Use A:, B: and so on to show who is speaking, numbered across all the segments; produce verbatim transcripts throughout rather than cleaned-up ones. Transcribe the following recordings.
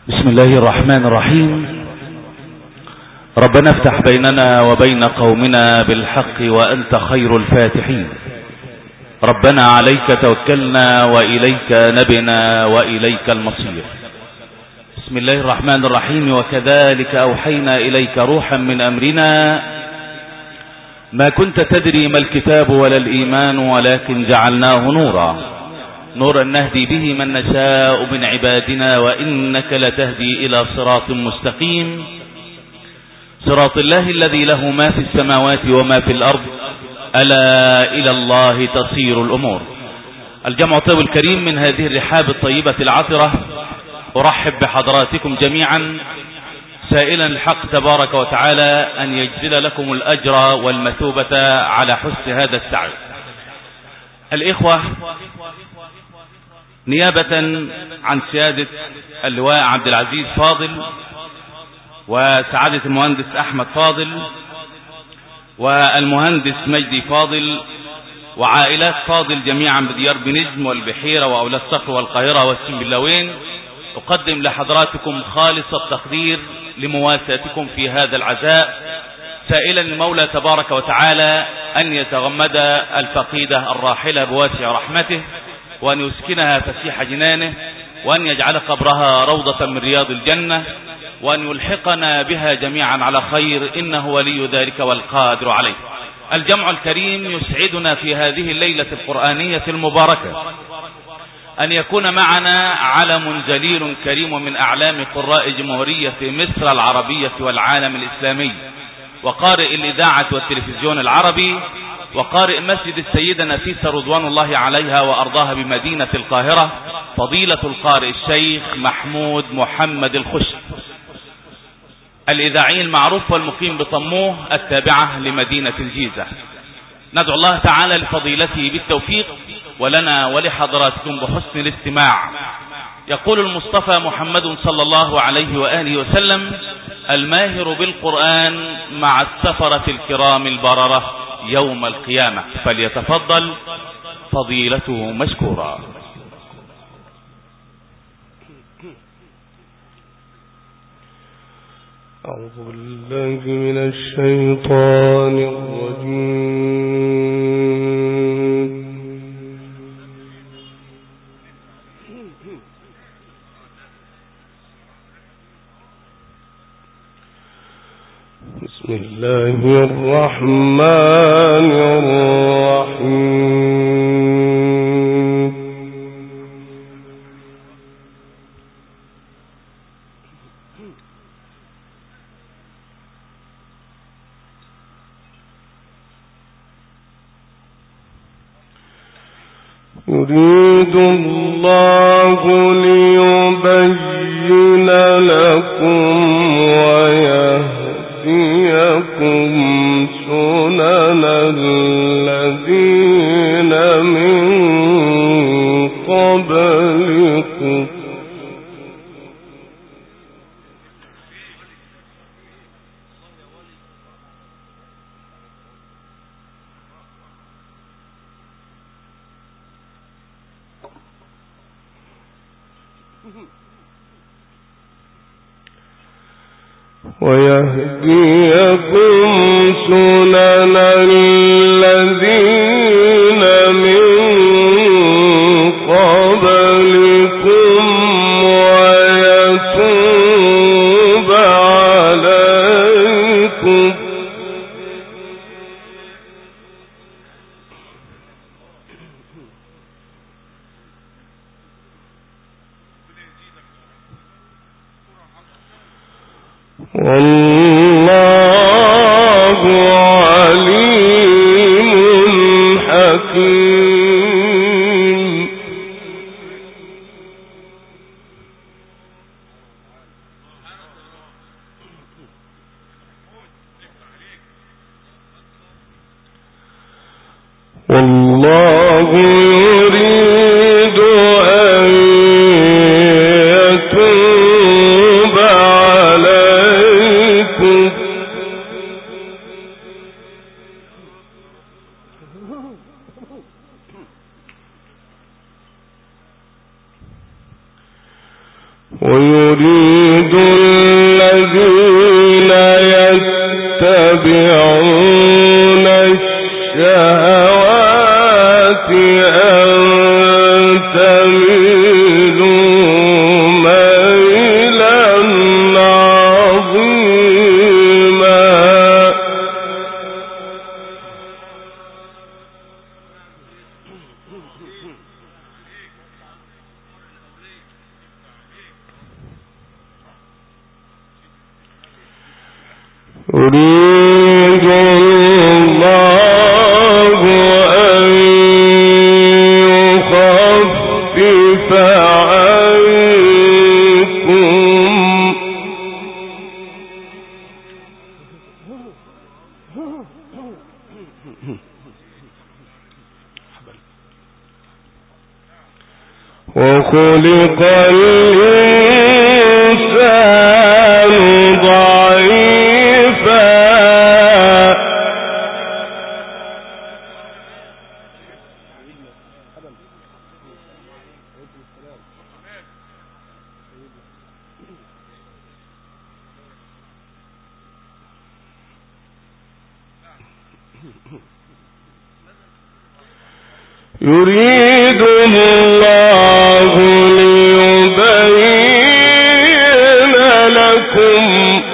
A: بسم الله الرحمن الرحيم. ربنا افتح بيننا وبين قومنا بالحق وأنت خير الفاتحين. ربنا عليك توكلنا وإليك نبنا وإليك المصير. بسم الله الرحمن الرحيم. وكذلك أوحينا إليك روحا من أمرنا ما كنت تدري ما الكتاب ولا الإيمان ولكن جعلناه نورا نورا نهدي به من نشاء من عبادنا وإنك لتهدي إلى صراط مستقيم صراط الله الذي له ما في السماوات وما في الأرض ألا إلى الله تصير الأمور. الجمع الطيب الكريم من هذه الرحاب الطيبة العطرة أرحب بحضراتكم جميعا سائلا الحق تبارك وتعالى أن يجزل لكم الأجر والمثوبة على حسن هذا السعي. الإخوة، نيابة عن سيادة اللواء عبد العزيز فاضل وسعادة المهندس أحمد فاضل والمهندس مجدي فاضل وعائلات فاضل جميعا بديار بنجم والبحيرة وأولاد صقر والقاهرة والسنبلاوين، أقدم لحضراتكم خالص التقدير لمواساتكم في هذا العزاء، سائلا المولى تبارك وتعالى أن يتغمد الفقيدة الراحلة بواسع رحمته، وأن يسكنها فسيح جنانه، وأن يجعل قبرها روضة من رياض الجنة، وأن يلحقنا بها جميعا على خير، إنه ولي ذلك والقادر عليه. الجمع الكريم يسعدنا في هذه الليلة القرآنية المباركة أن يكون معنا علم جليل كريم من أعلام قراء جمهورية مصر العربية والعالم الإسلامي، وقارئ الإذاعة والتلفزيون العربي، وقارئ مسجد السيدة نفيسة رضوان الله عليها وأرضاها بمدينة القاهرة، فضيلة القارئ الشيخ محمود محمد الخشب، الإذاعي المعروف والمقيم بطموه التابعة لمدينة الجيزة. ندعو الله تعالى لفضيلته بالتوفيق ولنا ولحضراتكم بحسن الاستماع. يقول المصطفى محمد صلى الله عليه وآله وسلم: الماهر بالقرآن مع السفرة الكرام البررة يوم القيامة، فليتفضل فضيلته مشكورا.
B: أعوذ بالله من الشيطان الرجيم. بسم الله الرحمن الرحيم. يريد الله ليبين لكم ويهديكم سنن الذين من قبلكم ويهديكم سنن الذين من قبلكم ويتوب عليكم والله عليم حكيم. والله يريد أن يتوب عليكم ويريد يريد الله أن يخفف عنكم وخلق الإنسان ضعيفا يريد الله ليبين لكم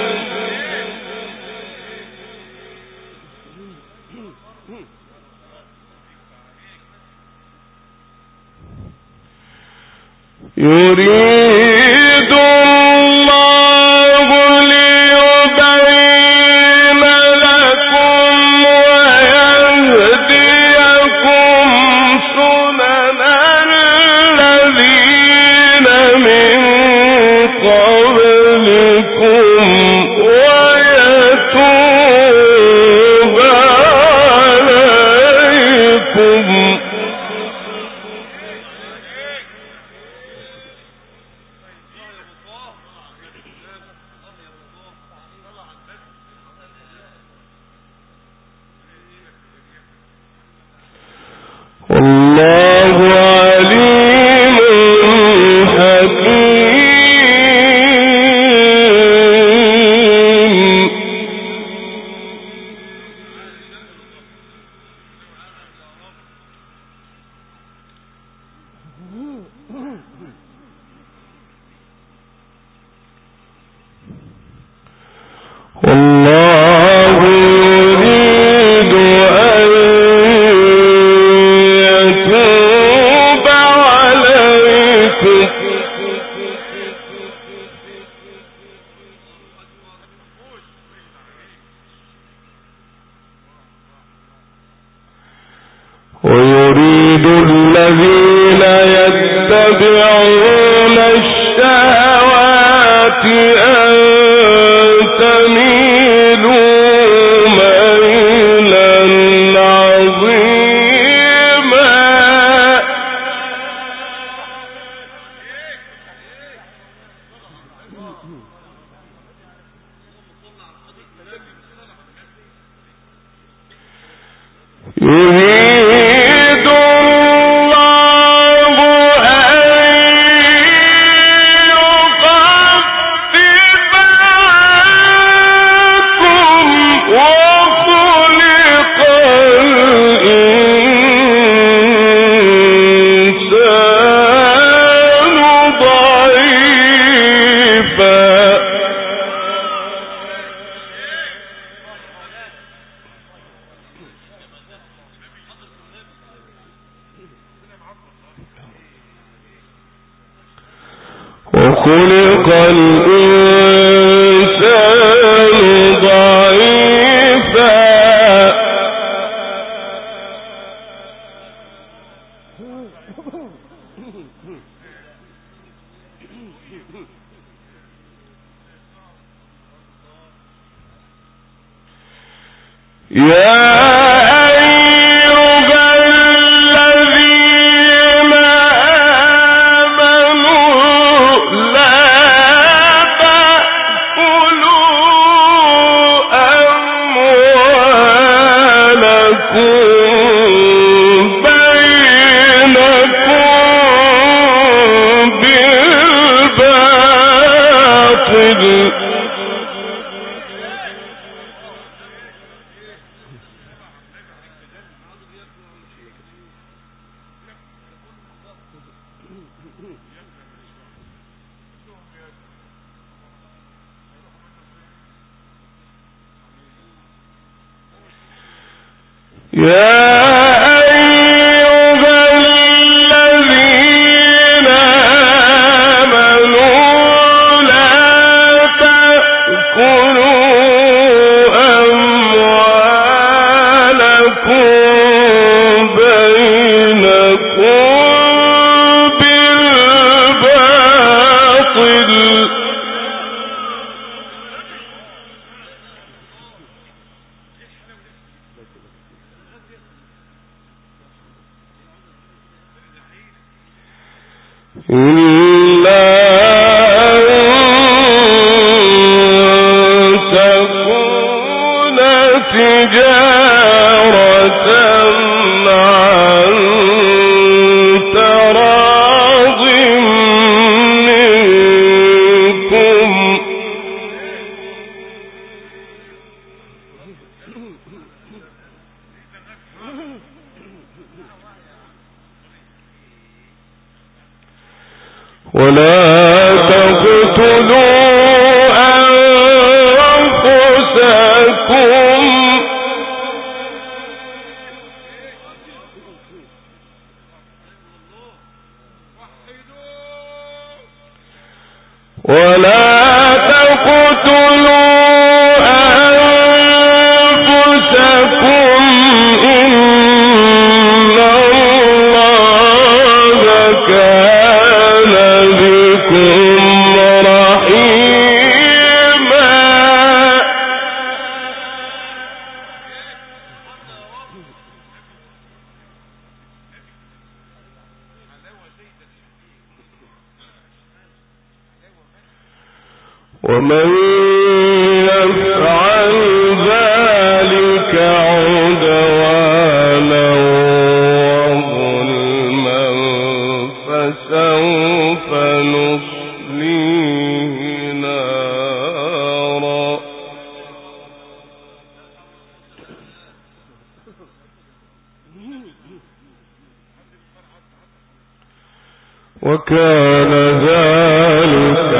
B: يريد الله ليبين لكم ويهديكم سنن الذين من قبلكم ويتوب عليكم والله عليم حكيم والله يريد أن يتوب عليكم ويريد الذين يتبعون الشهوات أن تميلوا ميلا عظيما يريد الله أن يخفف عنكم وخلق الإنسان ضعيفا وخلق الإنسان ضعيفا يا أيها الذين آمنوا لا تأكلوا أموالكم بينكم بالباطل يا أيها الذين آمنوا لا تأكلوا ومن يفعل ذلك عدوانا وظلما فسوف نصليه نارا وكان ذلك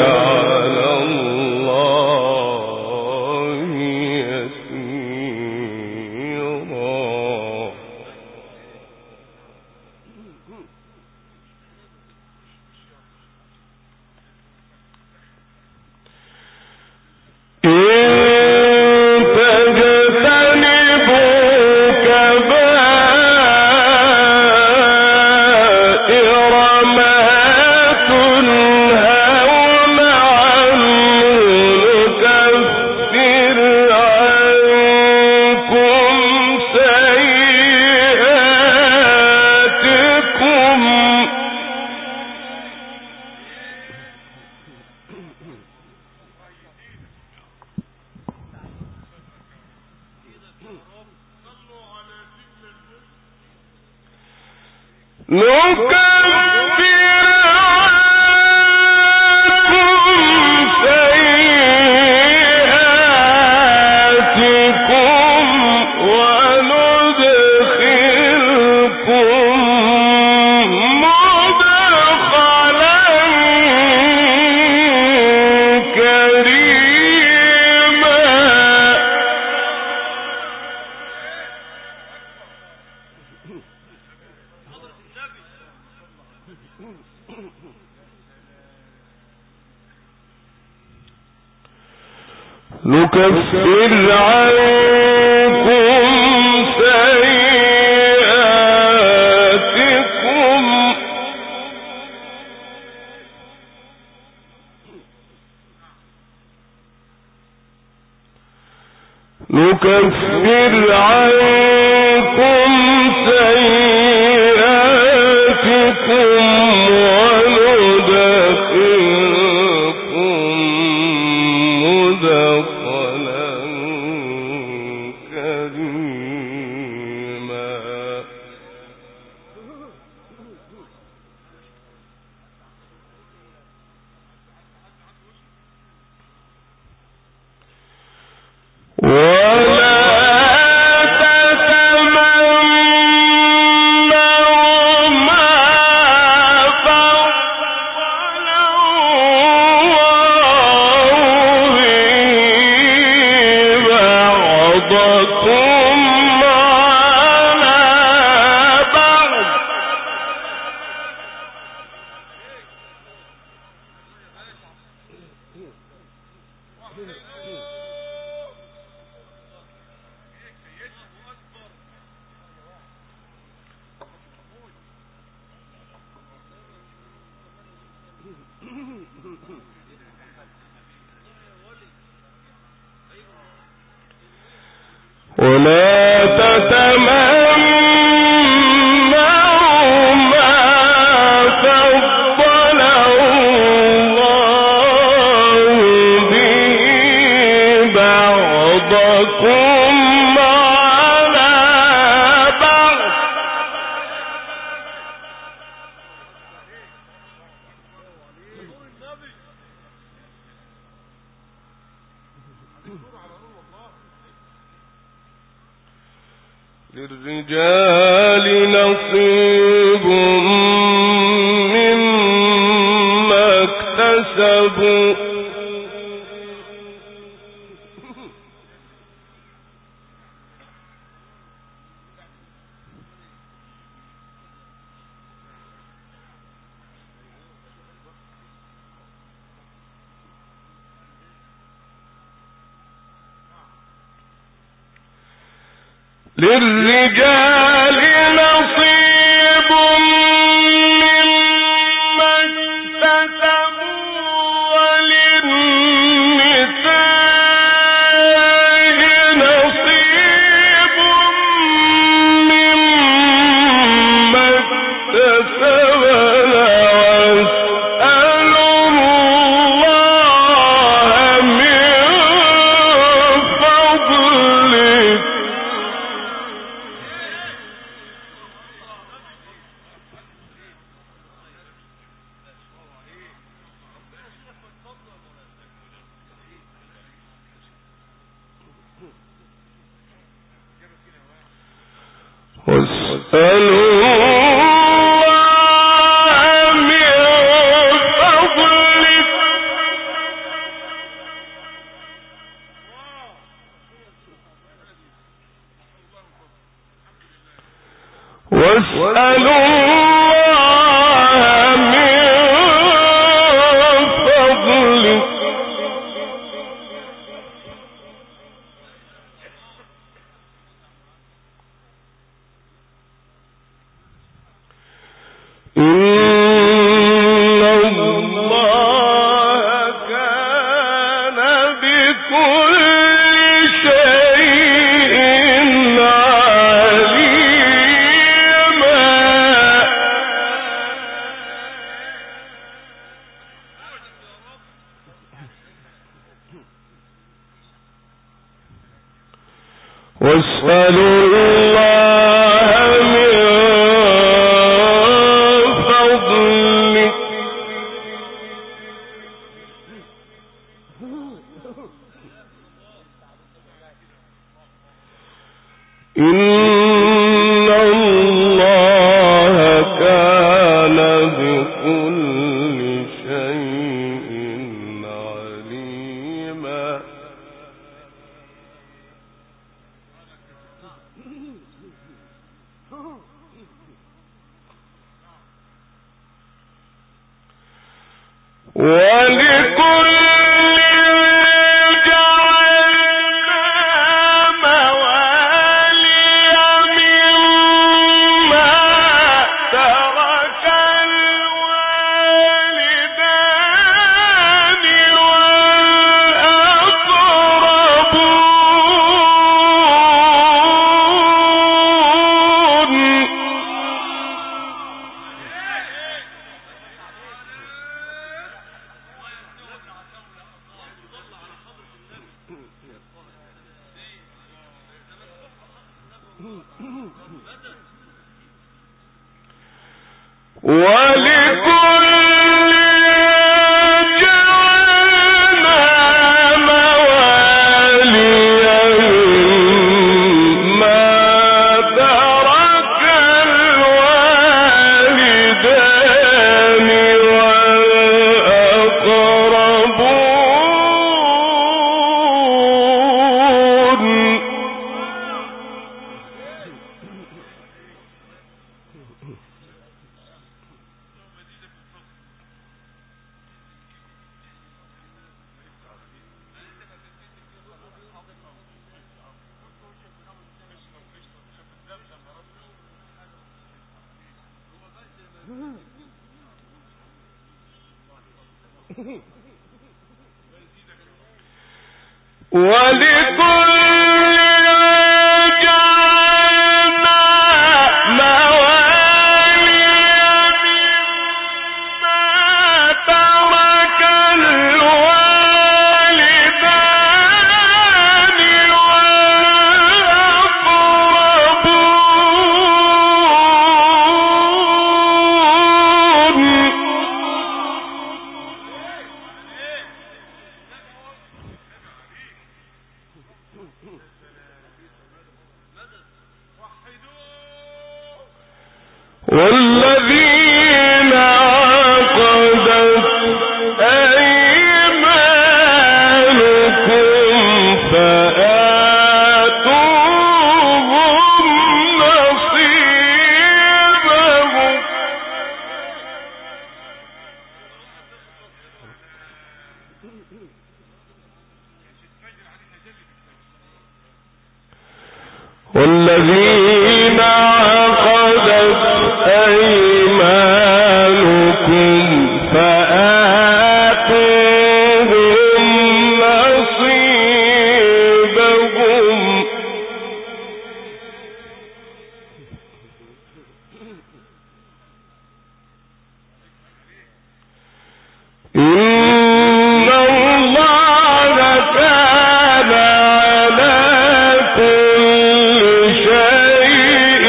B: نكفر عنكم سيئاتكم نكفر عنكم سيئاتكم ولا تتمنوا ما فضل للرجال نصيب مما اكتسبوا للرجال نصيب مما اكتسبوا وللنساء نصيب مما اكتسبن واسألوا الله من فضله واسألوا الله من فضله واسألوا الله من فضله إن الله كان بكل شيء عليما واسألوا الله من فضله إن الله كان بكل شيء عليما ولكل جعلنا موالي مما ترك الوالدان والأقربون ولكل جعلنا موالي مما ترك الوالدان والأقربون ولكل جعلنا موالي مما ترك الوالدان والأقربون والذين عقدت أيمانكم فآتوهم نصيبهم إن الله كان على كل شيء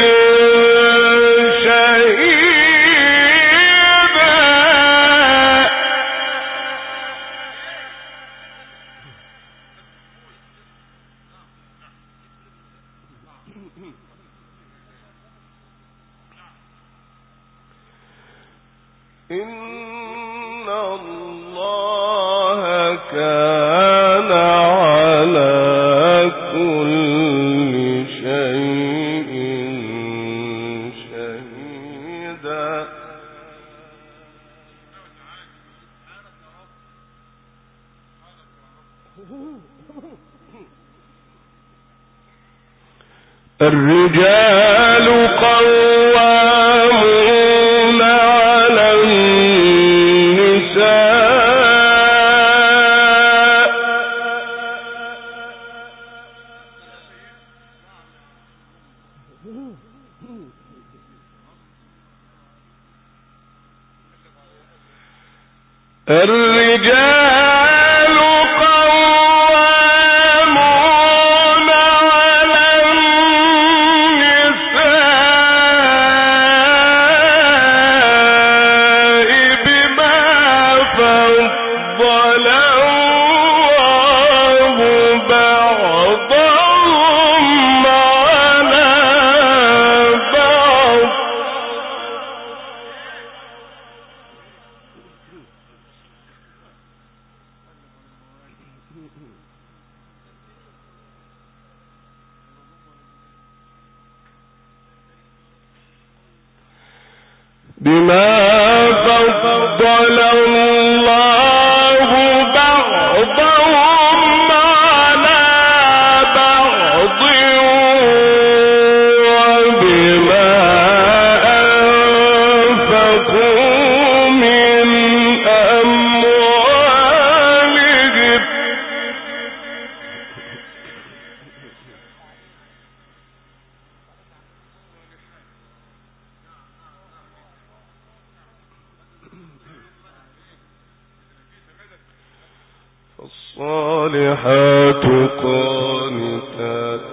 B: شهيدا. إن الله كان على كل شيء شهيدا. الرجال قوامون على النساء الرجال قوامون على النساء بما فضل الله بعضهم على بعض. بما فضل الله بعضهم على بعض وبما أنفقوا من أموالهم. فالصالحات قانتات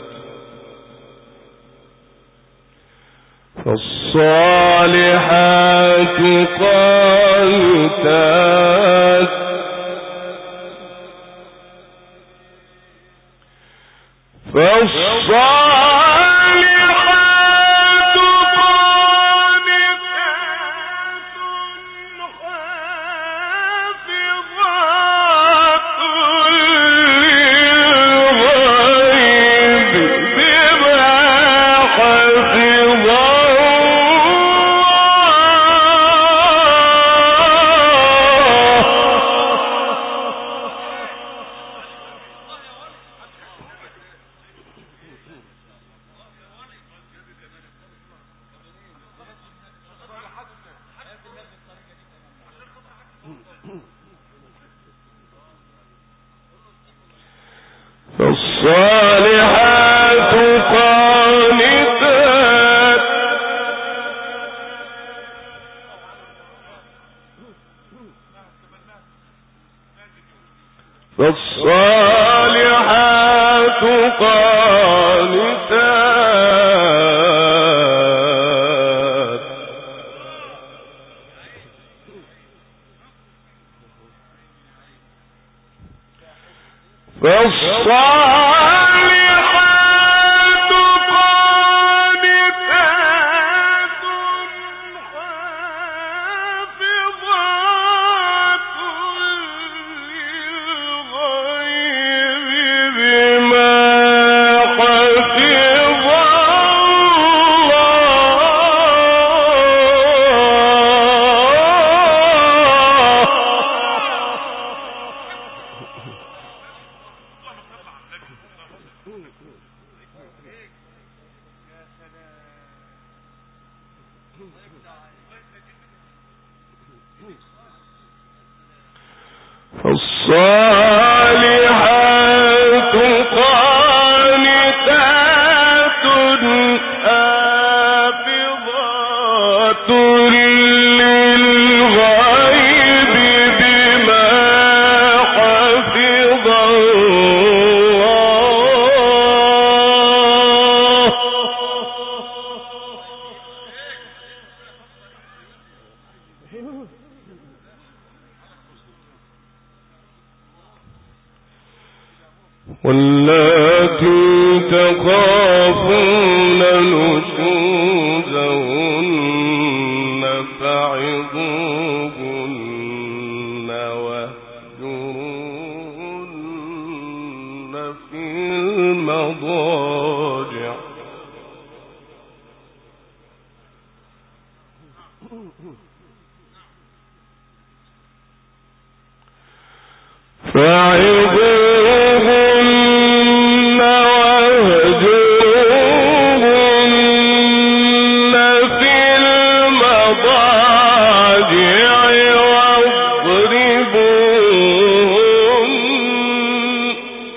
B: فالصالحات قانتات فالصالحات قانتات حافظات للغيب بما حفظ فالصالحات قانتات فالصالحات قانتات فالصالحات قانتات حافظات للغيب بما حفظ الله. فالصالحات قانتات حافظات للغيب بما حفظ الله واللاتي تخافون نشوزهن فعظوهن واهجروهن في المضاجع فعظوهن واهجروهن في المضاجع واضربوهن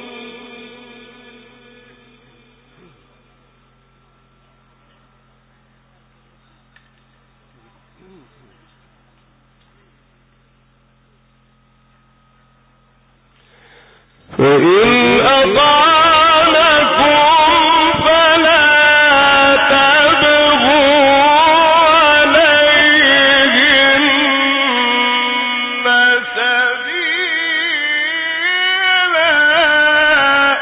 B: فإن أطعنكم فلا تبغوا عليهن سبيلا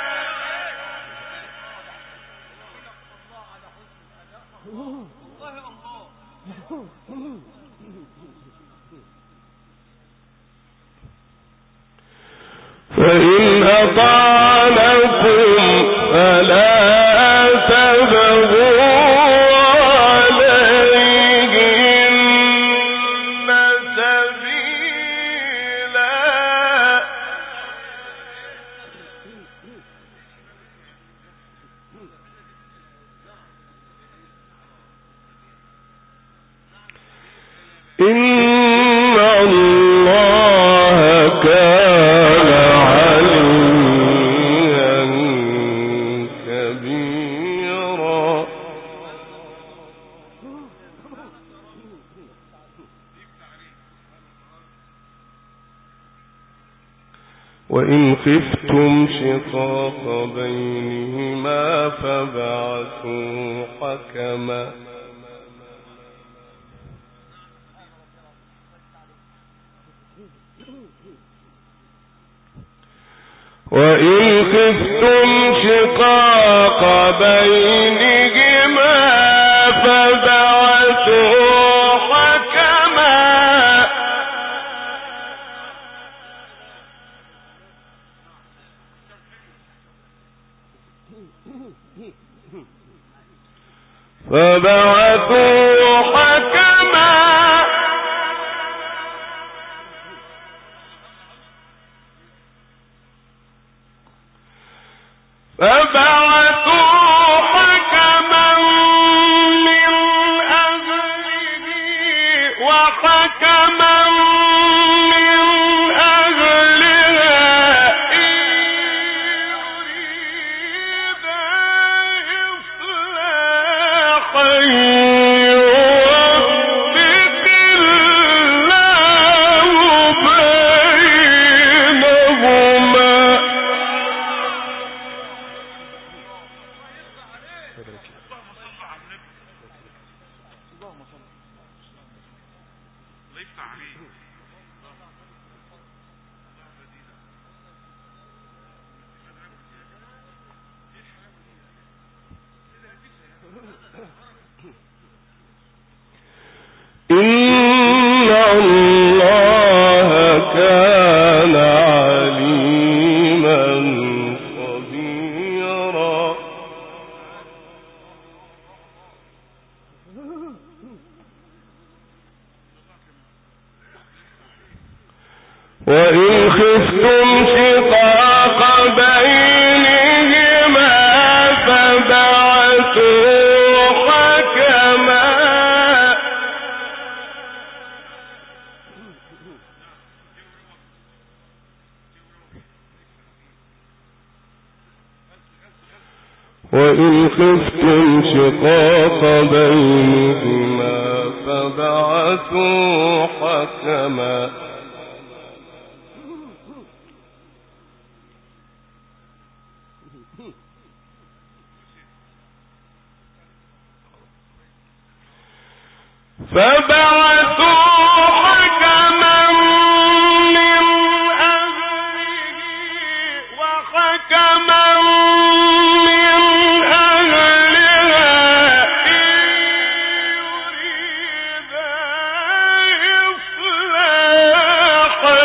B: فإن أطعنكم فلا تبغوا عليهن سبيلا إن الله كان عليا كبيرا وإن خفتم شقاق بينهما فابعثوا حكما وإن خفتم شقاق بينهما فابعثوا حكما فابعثوا حكما فبعثوا حكما من أهله وحكما من أهلها إن يريدا إصلاحا يوفق الله بينهما إن الله كان عليما خبيرا وإن خفتم شقاق بينهما فابعثوا حكما وإن خفتم شقاق بينهما فبعثوا حكما فبعثوا حكما من أهله وحكما من أهلها إن يريدا إصلاحا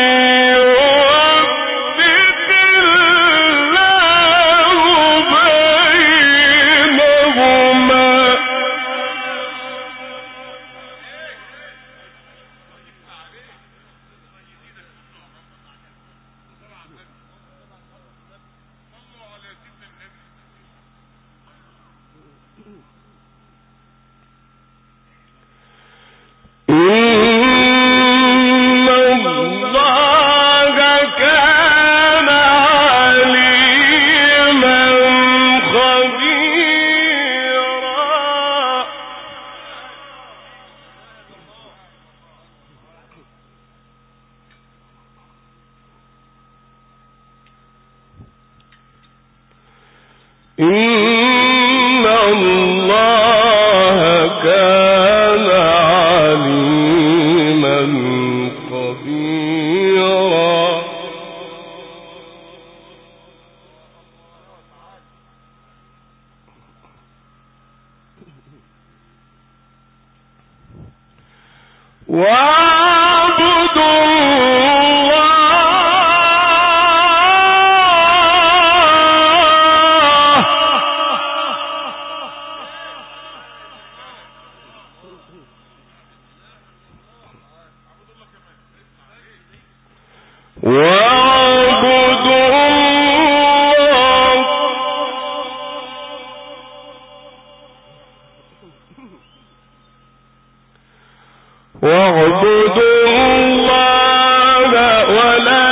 B: يوفق الله بينهما. إن الله كان عليما خبيرا. واعبدوا الله ولا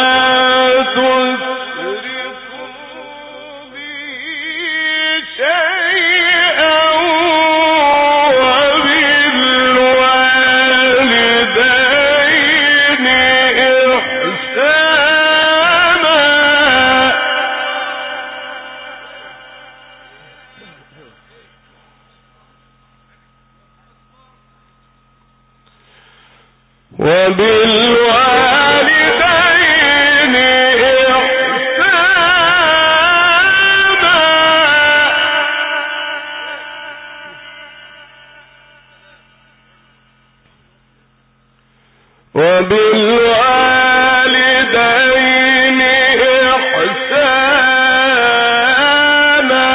B: تشركوا به شيئا وبالوالدين إحسانا. وبالوالدين إحسانا وبالوالدين إحسانا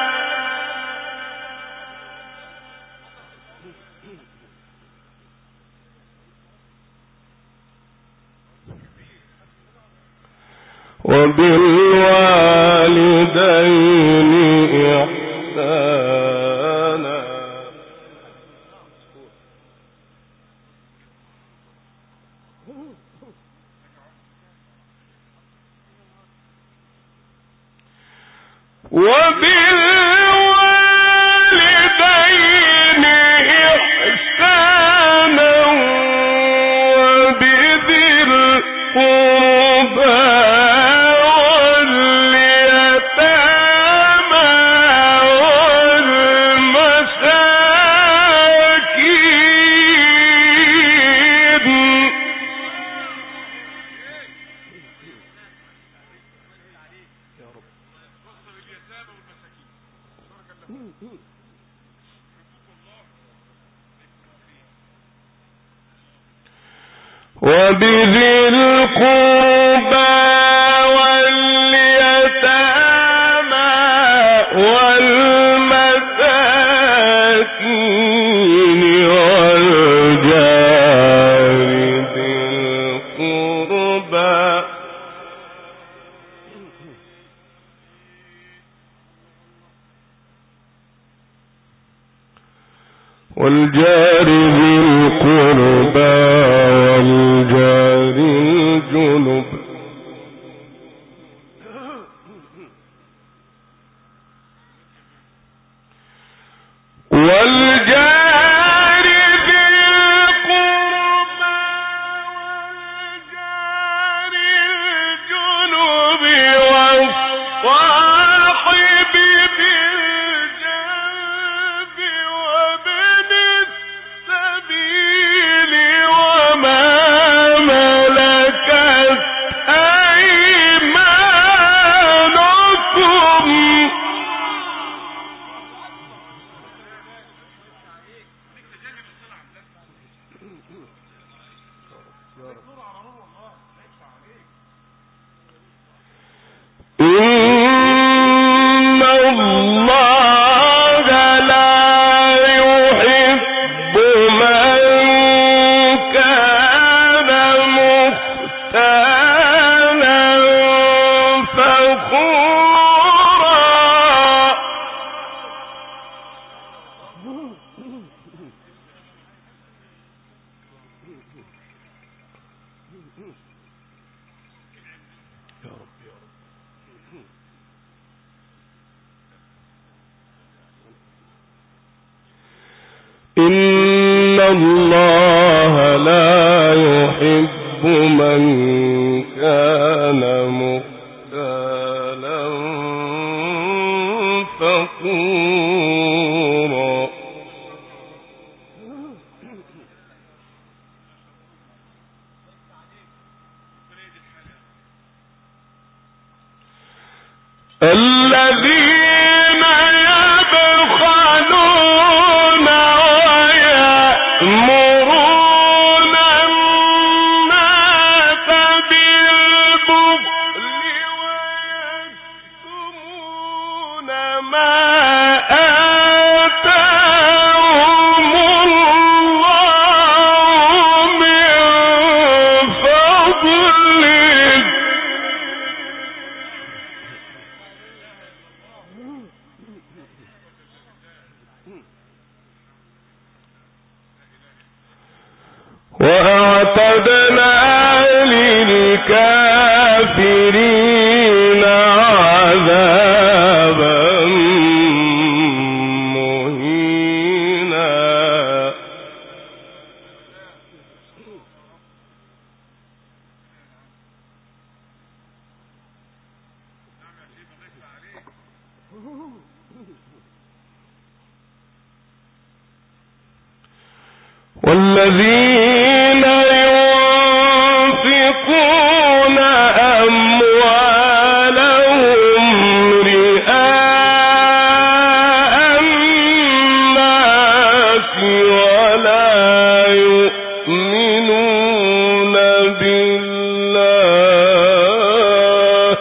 B: وبالوالدين إحسانا. وبالوالدين إحسانا وبذي القربى وبذي القربى واليتامى والمساكين والجار ذي القربى والجار ذي القربى والجار الجنب إن الله لا يحب من كان مختالا فخورا. إن الله لا يحب من كان مختالا فخورا. الذين يبخلون ويأمرون الناس بالبخل ويكتمون ما آتاهم الله من فضله. وأعتدنا للكافرين عذابا مهينا. والذين ينفقون أموالهم رئاء الناس ولا يؤمنون بالله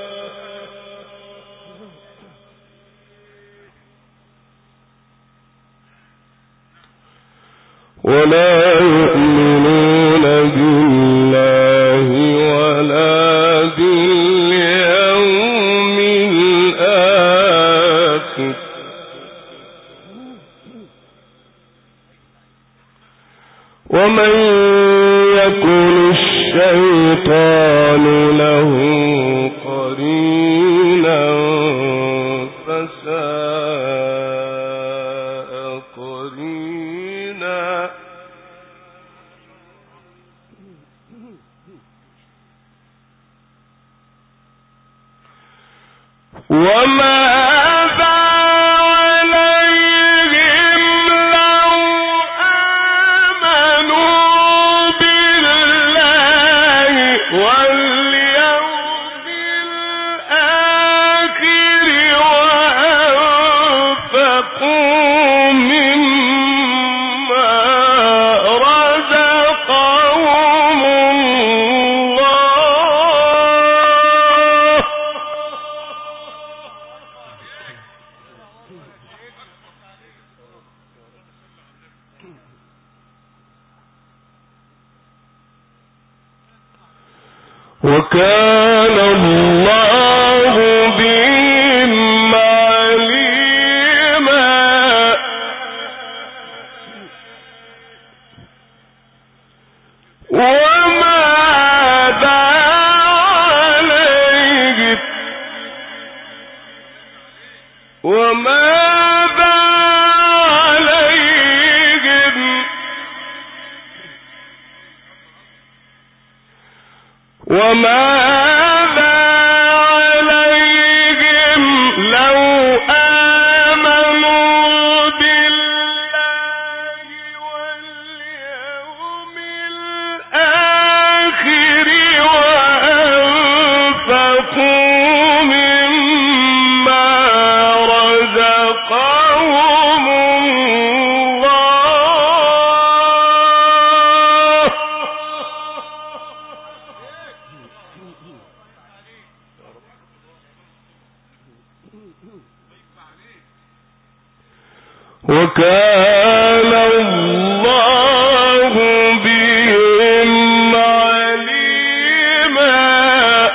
B: ولا يؤمنون بالله ولا باليوم الآخر ومن يكن الشيطان له قرينا فساء قرينا. وماذا عليهم لو آمنوا بالله واليوم الآخر وأنفقوا مما رزقهم الله. وكان الله بهم عليما. وماذا عليهم وماذا عليهم وماذا عليهم لو آمنوا بالله واليوم الآخر وأنفقوا مما رزقهم الله. وكان الله بهم عليما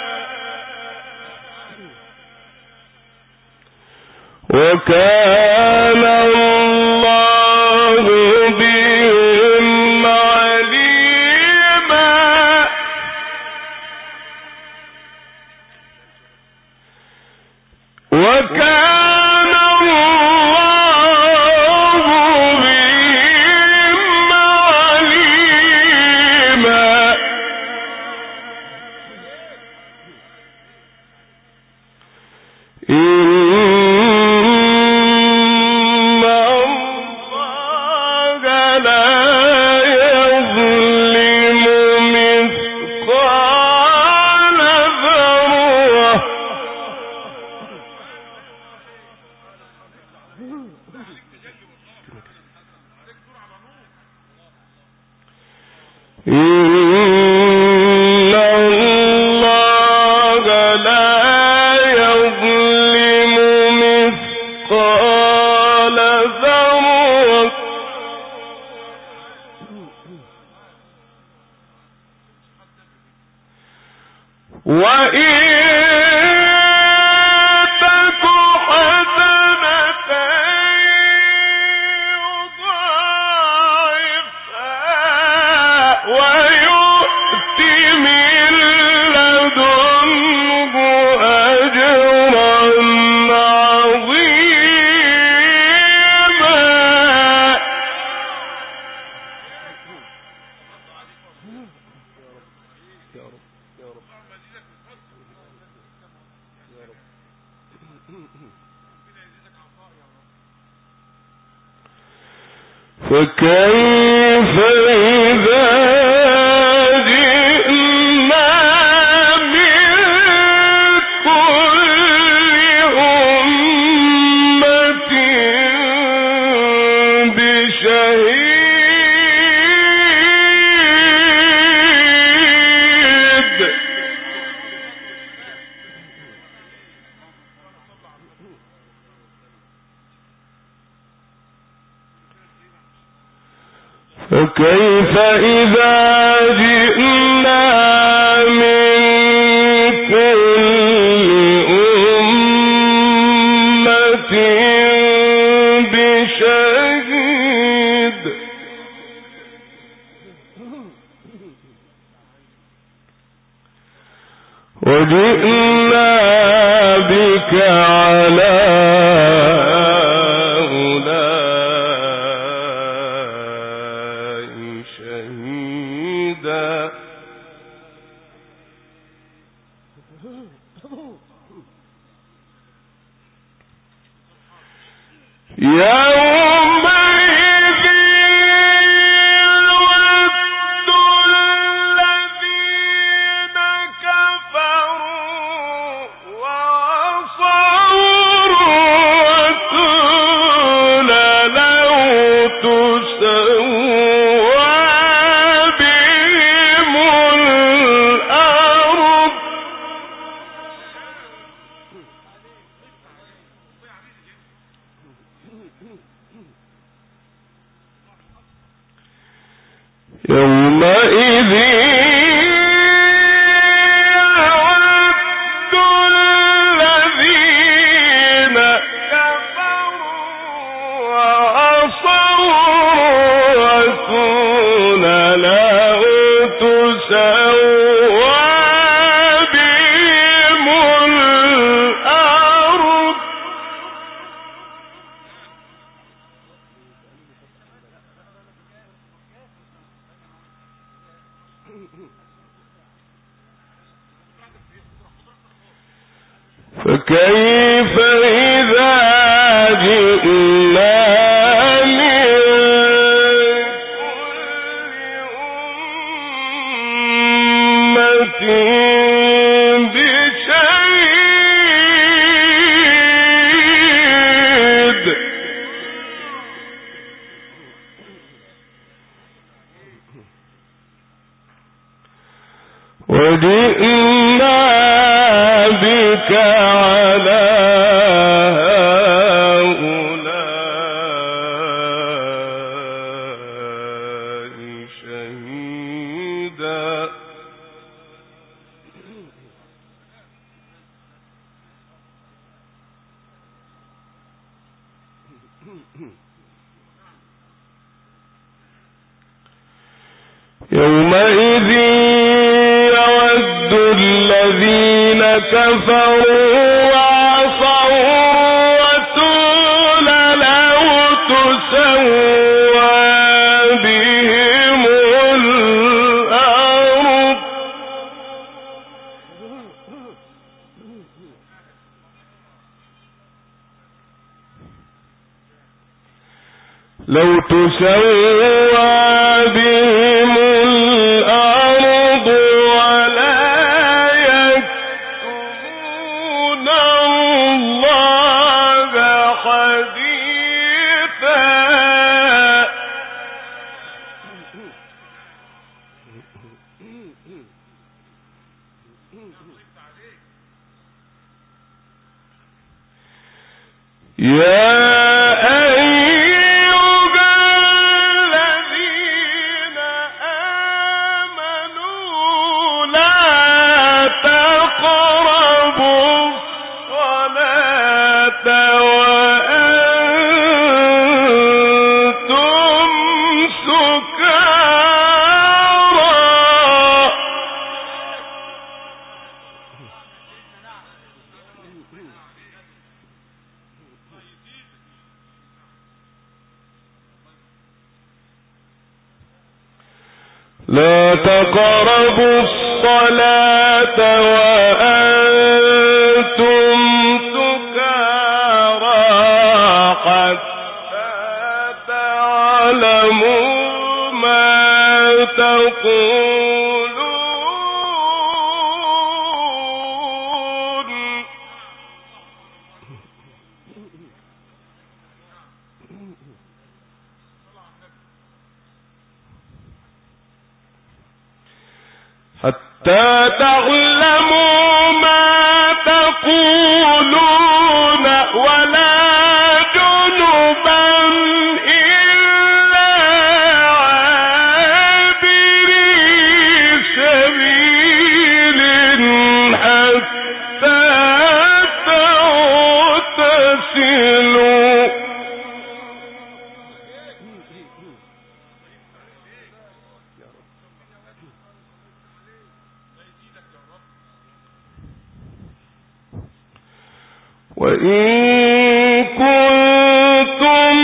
B: وكان الله بهم عليما وكان فكيف إذا جئنا من كل أمة بشهيد فكيف إذا جئنا من كل أمة بشهيد وجئنا بك على يومئذ يود الذين كفروا وعصوا الرسول لو تسوى بهم الأرض يومئذ يود الذين كفروا وعصوا الرسول لو تسوى بهم الأرض فكيف إذا جئنا من كل أمة بشهيد وجئنا بك على هؤلاء يومئذ يود الذين كفروا وعصوا الرسول لو تسوى بهم الأرض لو تسوى بهم الأرض ولا يكتمون الله حديثا يا لا تقربوا الصلاة وأنتم سكارى حتى تعلموا ما تقولون حتى تعلموا ما تقولون ولا جنبا إلا عابري سبيل حتى تغتسلوا وإن كنتم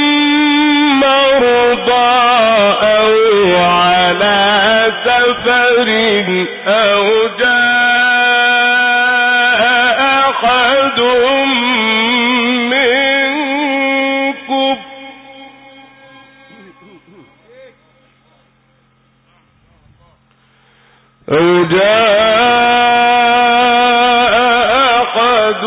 B: مرضى أو على سفر أو جاء أحد منكم أو جاء أحد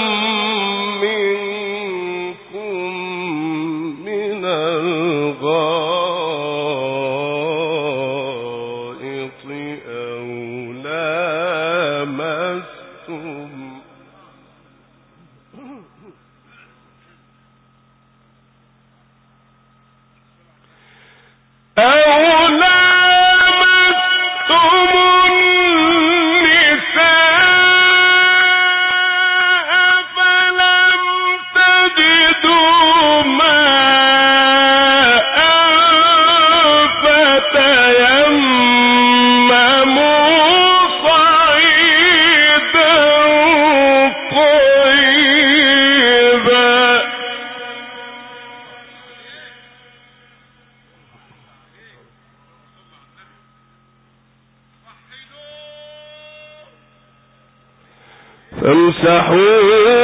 B: فامسحوا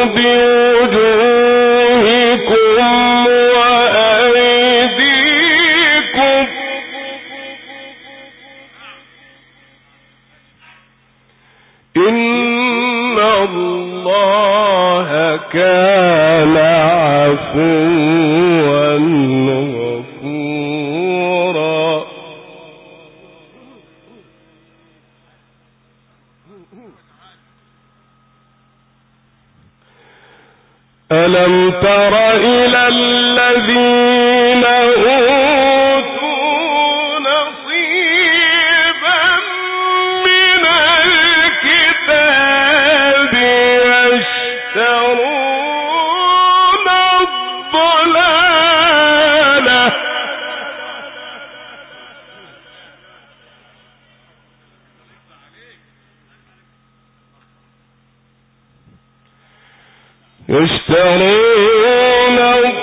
B: بوجوهكم وأيديكم إن الله كان عفوا غفورا ألم تر إلى الذين أوتوا نصيبا من الكتاب يشترون الضلالة يشترون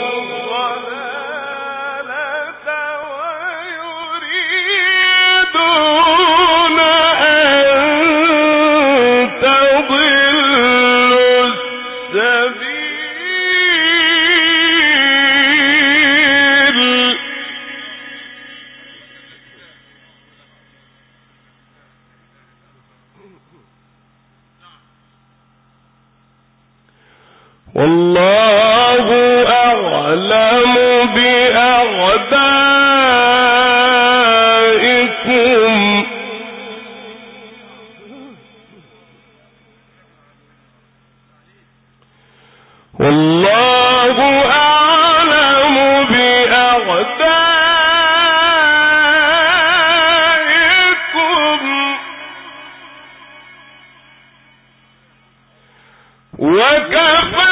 B: والله أعلم بأعدائكم والله أعلم بأعدائكم وكفى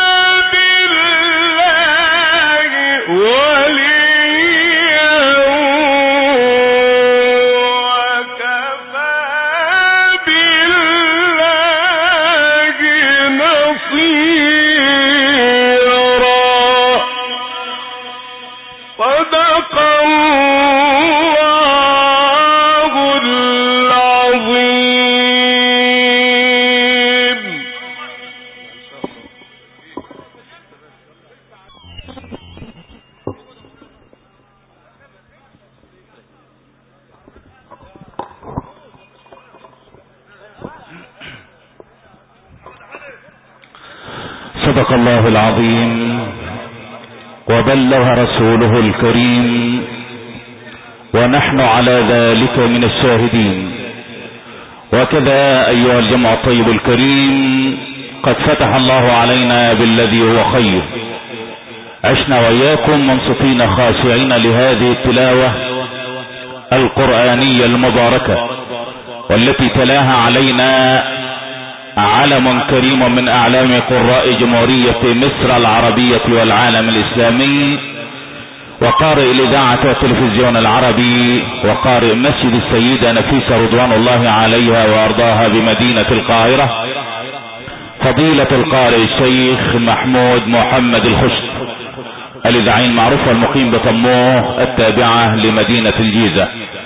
A: صدق الله العظيم وبلغ رسوله الكريم ونحن على ذلك من الشاهدين. وكذا أيها الجمع الطيب الكريم قد فتح الله علينا بالذي هو خير. عشنا وإياكم منصتين خاشعين لهذه التلاوة القرآنية المباركة والتي تلاها علينا علم كريم من أعلام قراء جمهورية مصر العربية والعالم الإسلامي، وقارئ الإذاعة والتلفزيون العربي، وقارئ مسجد السيدة نفيسة رضوان الله عليها وأرضاها بمدينة القاهرة، فضيلة القارئ الشيخ محمود محمد الخشت الإذاعي المعروف والمقيم بطموح التابعة لمدينة الجيزة.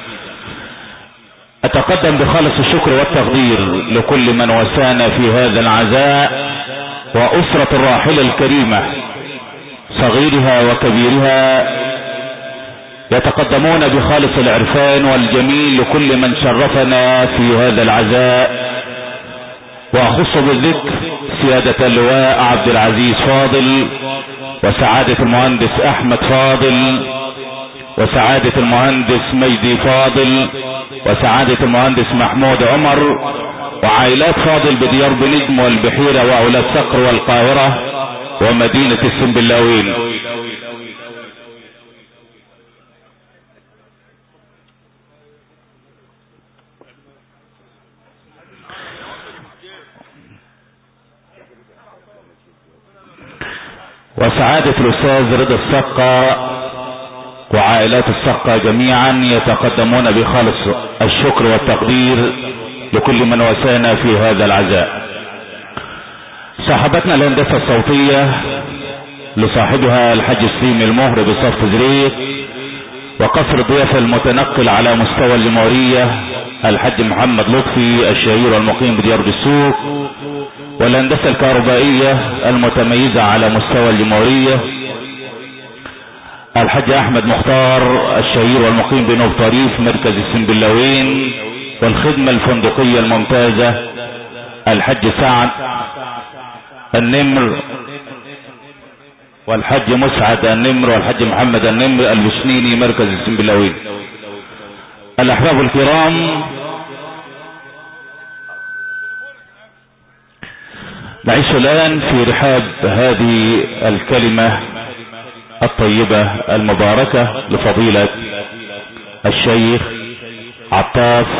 A: أتقدم بخالص الشكر والتقدير لكل من وسانا في هذا العزاء وأسرة الراحلة الكريمة صغيرها وكبيرها، يتقدمون بخالص العرفان والجميل لكل من شرفنا في هذا العزاء، وأخص بالذكر سيادة اللواء عبد العزيز فاضل، وسعادة المهندس أحمد فاضل، وسعادة المهندس مجدي فاضل، وسعادة المهندس محمود عمر، وعائلات فاضل بديار بنجم والبحيرة وأولاد صقر والقاهرة ومدينة السنبلاوين. وسعادة الأستاذ رضا السقا وعائلات السقا جميعا يتقدمون بخالص الشكر والتقدير لكل من وسانا في هذا العزاء. صاحبتنا الهندسة الصوتية لصاحبها الحاج سليم المهر بصف زريق، وقصر الضيافة المتنقل على مستوى الجمهورية الحاج محمد لطفي الشهير والمقيم بديار السوق، والهندسة الكهربائية المتميزة على مستوى الجمهورية الحاج احمد مختار الشهير والمقيم بنوب طريف مركز السنبلاوين، والخدمة الفندقية الممتازة الحاج سعد النمر والحاج مسعد النمر والحاج محمد النمر البشنيني مركز السنبلاوين. الاحباب الكرام، نعيش الان في رحاب هذه الكلمة الطيبة المباركة لفضيلة الشيخ عطاف